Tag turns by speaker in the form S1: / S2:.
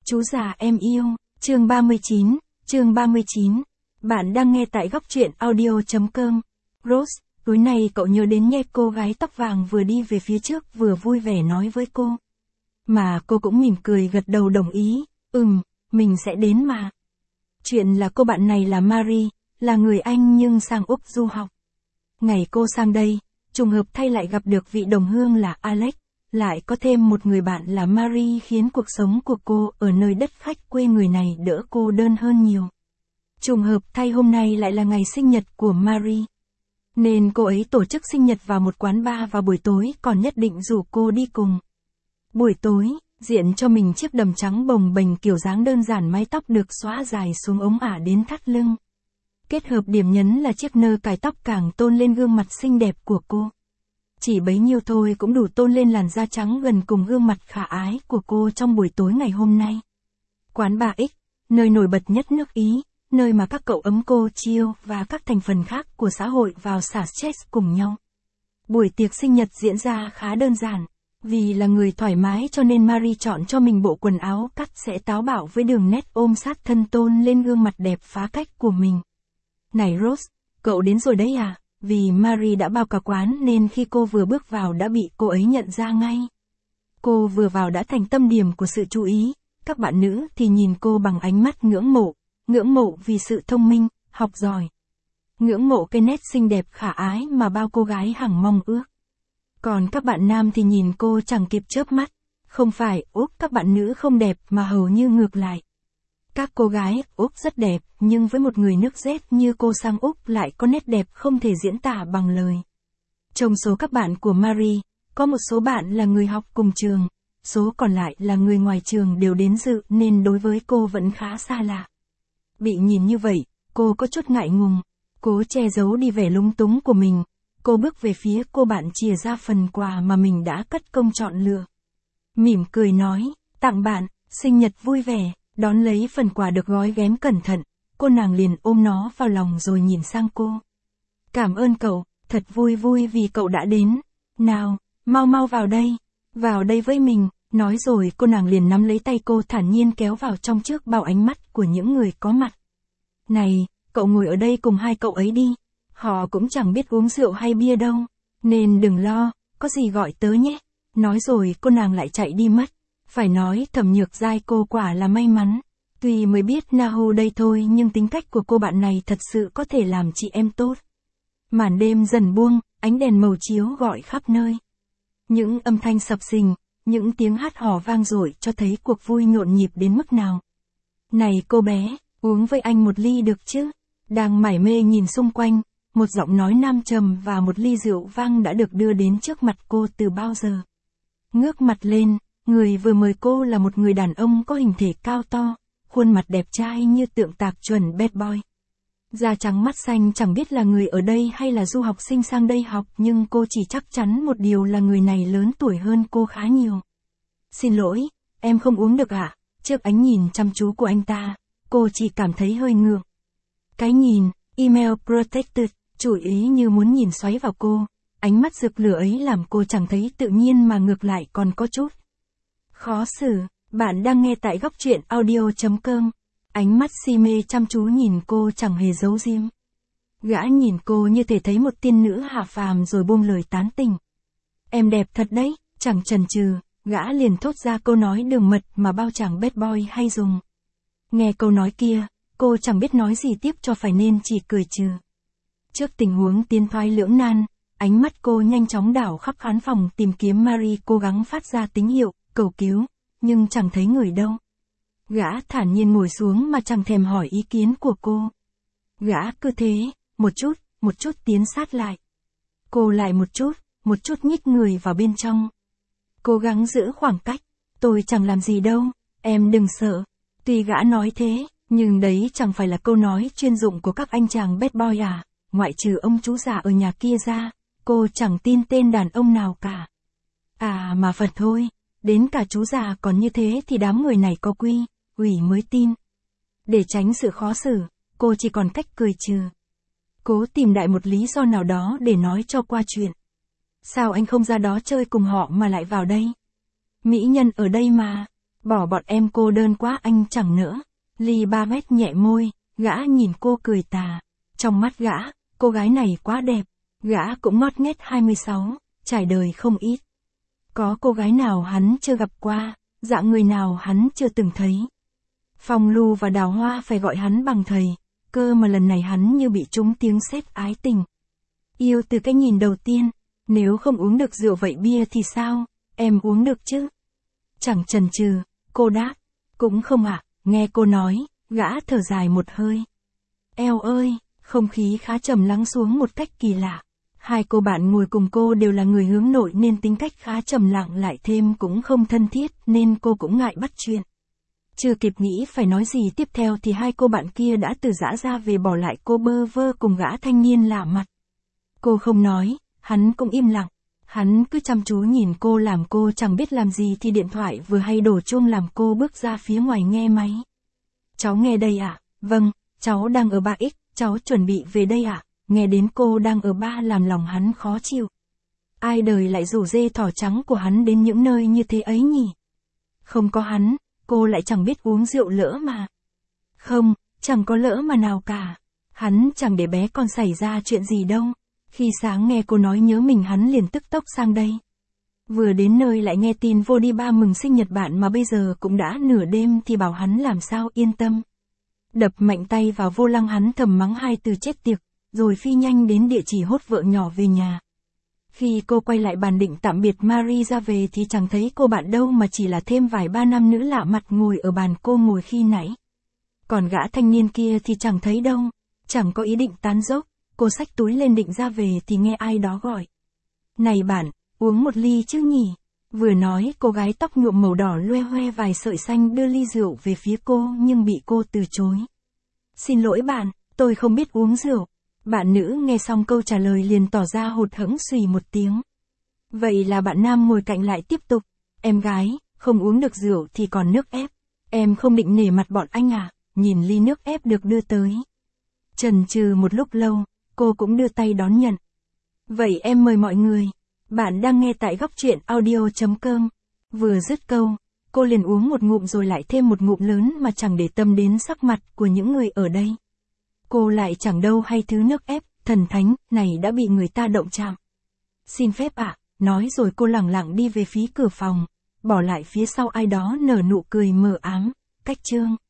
S1: Chú già em yêu, chương 39. Bạn đang nghe tại góc truyện audio.com. Rose, tối nay cậu nhớ đến nhé, cô gái tóc vàng vừa đi về phía trước vừa vui vẻ nói với cô. Mà cô cũng mỉm cười gật đầu đồng ý, mình sẽ đến mà. Chuyện là cô bạn này là Marie, là người Anh nhưng sang Úc du học. Ngày cô sang đây, trùng hợp thay lại gặp được vị đồng hương là Alex, lại có thêm một người bạn là Marie khiến cuộc sống của cô ở nơi đất khách quê người này đỡ cô đơn hơn nhiều. Trùng hợp thay hôm nay lại là ngày sinh nhật của Marie. Nên cô ấy tổ chức sinh nhật vào một quán bar vào buổi tối còn nhất định rủ cô đi cùng. Buổi tối, diện cho mình chiếc đầm trắng bồng bềnh kiểu dáng đơn giản, mái tóc được xõa dài xuống ống ả đến thắt lưng. Kết hợp điểm nhấn là chiếc nơ cài tóc càng tôn lên gương mặt xinh đẹp của cô. Chỉ bấy nhiêu thôi cũng đủ tôn lên làn da trắng gần cùng gương mặt khả ái của cô trong buổi tối ngày hôm nay. Quán bar X, nơi nổi bật nhất nước Ý, nơi mà các cậu ấm cô chiêu và các thành phần khác của xã hội vào xả stress cùng nhau. Buổi tiệc sinh nhật diễn ra khá đơn giản. Vì là người thoải mái cho nên Marie chọn cho mình bộ quần áo cắt sẽ táo bạo với đường nét ôm sát thân tôn lên gương mặt đẹp phá cách của mình. Này Rose, cậu đến rồi đấy à? Vì Marie đã bao cả quán nên khi cô vừa bước vào đã bị cô ấy nhận ra ngay. Cô vừa vào đã thành tâm điểm của sự chú ý, các bạn nữ thì nhìn cô bằng ánh mắt ngưỡng mộ vì sự thông minh, học giỏi. Ngưỡng mộ cái nét xinh đẹp khả ái mà bao cô gái hằng mong ước. Còn các bạn nam thì nhìn cô chẳng kịp chớp mắt, không phải Úc các bạn nữ không đẹp mà hầu như ngược lại. Các cô gái Úc rất đẹp nhưng với một người nước Z như cô sang Úc lại có nét đẹp không thể diễn tả bằng lời. Trong số các bạn của Marie, có một số bạn là người học cùng trường, số còn lại là người ngoài trường đều đến dự nên đối với cô vẫn khá xa lạ. Bị nhìn như vậy, cô có chút ngại ngùng, cố che giấu đi vẻ lúng túng của mình. Cô bước về phía cô bạn chìa ra phần quà mà mình đã cất công chọn lựa. Mỉm cười nói, tặng bạn, sinh nhật vui vẻ, đón lấy phần quà được gói ghém cẩn thận, cô nàng liền ôm nó vào lòng rồi nhìn sang cô. Cảm ơn cậu, thật vui vì cậu đã đến. Nào, mau vào đây với mình, nói rồi cô nàng liền nắm lấy tay cô thản nhiên kéo vào trong trước bao ánh mắt của những người có mặt. Này, cậu ngồi ở đây cùng hai cậu ấy đi. Họ cũng chẳng biết uống rượu hay bia đâu, nên đừng lo, có gì gọi tớ nhé. Nói rồi cô nàng lại chạy đi mất. Phải nói Thẩm Nhược Giai cô quả là may mắn. Tuy mới biết Nahu đây thôi nhưng tính cách của cô bạn này thật sự có thể làm chị em tốt. Màn đêm dần buông, ánh đèn màu chiếu gọi khắp nơi. Những âm thanh sập sình, những tiếng hát hò vang dội cho thấy cuộc vui nhộn nhịp đến mức nào. Này cô bé, uống với anh một ly được chứ? Đang mải mê nhìn xung quanh. Một giọng nói nam trầm và một ly rượu vang đã được đưa đến trước mặt cô từ bao giờ. Ngước mặt lên, người vừa mời cô là một người đàn ông có hình thể cao to, khuôn mặt đẹp trai như tượng tạc chuẩn bad boy. Da trắng mắt xanh, chẳng biết là người ở đây hay là du học sinh sang đây học nhưng cô chỉ chắc chắn một điều là người này lớn tuổi hơn cô khá nhiều. Xin lỗi, em không uống được ạ. Trước ánh nhìn chăm chú của anh ta, cô chỉ cảm thấy hơi ngượng. Cái nhìn, email protected, chủ ý như muốn nhìn xoáy vào cô, ánh mắt rực lửa ấy làm cô chẳng thấy tự nhiên mà ngược lại còn có chút khó xử. Bạn đang nghe tại góc truyện audio.com. Ánh mắt si mê chăm chú nhìn cô chẳng hề giấu giếm. Gã nhìn cô như thể thấy một tiên nữ hạ phàm rồi buông lời tán tỉnh. Em đẹp thật đấy, chẳng chần chừ, gã liền thốt ra câu nói đường mật mà bao chàng bad boy hay dùng. Nghe câu nói kia, cô chẳng biết nói gì tiếp cho phải nên chỉ cười trừ. Trước tình huống tiến thoái lưỡng nan, ánh mắt cô nhanh chóng đảo khắp khán phòng tìm kiếm Marie, cố gắng phát ra tín hiệu, cầu cứu, nhưng chẳng thấy người đâu. Gã thản nhiên ngồi xuống mà chẳng thèm hỏi ý kiến của cô. Gã cứ thế, một chút tiến sát lại. Cô lại một chút nhích người vào bên trong. Cố gắng giữ khoảng cách, tôi chẳng làm gì đâu, em đừng sợ. Tuy gã nói thế, nhưng đấy chẳng phải là câu nói chuyên dụng của các anh chàng bad boy à. Ngoại trừ ông chú già ở nhà kia ra, cô chẳng tin tên đàn ông nào cả. À mà Phật thôi, đến cả chú già còn như thế thì đám người này có quỷ mới tin. Để tránh sự khó xử, cô chỉ còn cách cười trừ. Cố tìm đại một lý do nào đó để nói cho qua chuyện. Sao anh không ra đó chơi cùng họ mà lại vào đây? Mỹ nhân ở đây mà. Bỏ bọn em cô đơn quá anh chẳng nỡ. Elizabeth nhẹ môi, gã nhìn cô cười tà. Trong mắt gã, cô gái này quá đẹp. Gã cũng ngót nghét 26, trải đời không ít. Có cô gái nào hắn chưa gặp qua, dạng người nào hắn chưa từng thấy. Phong Lưu và Đào Hoa phải gọi hắn bằng thầy, cơ mà lần này hắn như bị trúng tiếng sét ái tình. Yêu từ cái nhìn đầu tiên, nếu không uống được rượu vậy bia thì sao, em uống được chứ? Chẳng chần chừ, cô đáp, cũng không ạ, nghe cô nói, gã thở dài một hơi. Eo ơi, không khí khá trầm lắng xuống một cách kỳ lạ. Hai cô bạn ngồi cùng cô đều là người hướng nội nên tính cách khá trầm lặng lại thêm cũng không thân thiết nên cô cũng ngại bắt chuyện. Chưa kịp nghĩ phải nói gì tiếp theo thì hai cô bạn kia đã từ giã ra về bỏ lại cô bơ vơ cùng gã thanh niên lạ mặt. Cô không nói, hắn cũng im lặng. Hắn cứ chăm chú nhìn cô làm cô chẳng biết làm gì thì điện thoại vừa hay đổ chuông làm cô bước ra phía ngoài nghe máy. Cháu nghe đây ạ, vâng, cháu đang ở 3X, cháu chuẩn bị về đây ạ. Nghe đến cô đang ở 3 làm lòng hắn khó chịu. Ai đời lại rủ dê thỏ trắng của hắn đến những nơi như thế ấy nhỉ? Không có hắn, cô lại chẳng biết uống rượu lỡ mà. Không, chẳng có lỡ mà nào cả. Hắn chẳng để bé con xảy ra chuyện gì đâu. Khi sáng nghe cô nói nhớ mình hắn liền tức tốc sang đây. Vừa đến nơi lại nghe tin vô đi ba mừng sinh nhật bạn mà bây giờ cũng đã nửa đêm thì bảo hắn làm sao yên tâm. Đập mạnh tay vào vô lăng hắn thầm mắng hai từ chết tiệt, rồi phi nhanh đến địa chỉ hốt vợ nhỏ về nhà. Khi cô quay lại bàn định tạm biệt Marie ra về thì chẳng thấy cô bạn đâu mà chỉ là thêm vài ba nam nữ lạ mặt ngồi ở bàn cô ngồi khi nãy. Còn gã thanh niên kia thì chẳng thấy đâu, chẳng có ý định tán dốc, cô xách túi lên định ra về thì nghe ai đó gọi. Này bạn, uống một ly chứ nhỉ? Vừa nói cô gái tóc nhuộm màu đỏ loe hoe vài sợi xanh đưa ly rượu về phía cô nhưng bị cô từ chối. Xin lỗi bạn, tôi không biết uống rượu. Bạn nữ nghe xong câu trả lời liền tỏ ra hụt hẫng xùy một tiếng. Vậy là bạn nam ngồi cạnh lại tiếp tục. Em gái, không uống được rượu thì còn nước ép. Em không định nể mặt bọn anh à? Nhìn ly nước ép được đưa tới. Chần chừ một lúc lâu, cô cũng đưa tay đón nhận. Vậy em mời mọi người. Bạn đang nghe tại góc truyện audio.com. Vừa dứt câu, cô liền uống một ngụm rồi lại thêm một ngụm lớn mà chẳng để tâm đến sắc mặt của những người ở đây. Cô lại chẳng đâu hay thứ nước ép, thần thánh, này đã bị người ta động chạm. Xin phép ạ, nói rồi cô lẳng lặng đi về phía cửa phòng, bỏ lại phía sau ai đó nở nụ cười mờ ám, cách chương.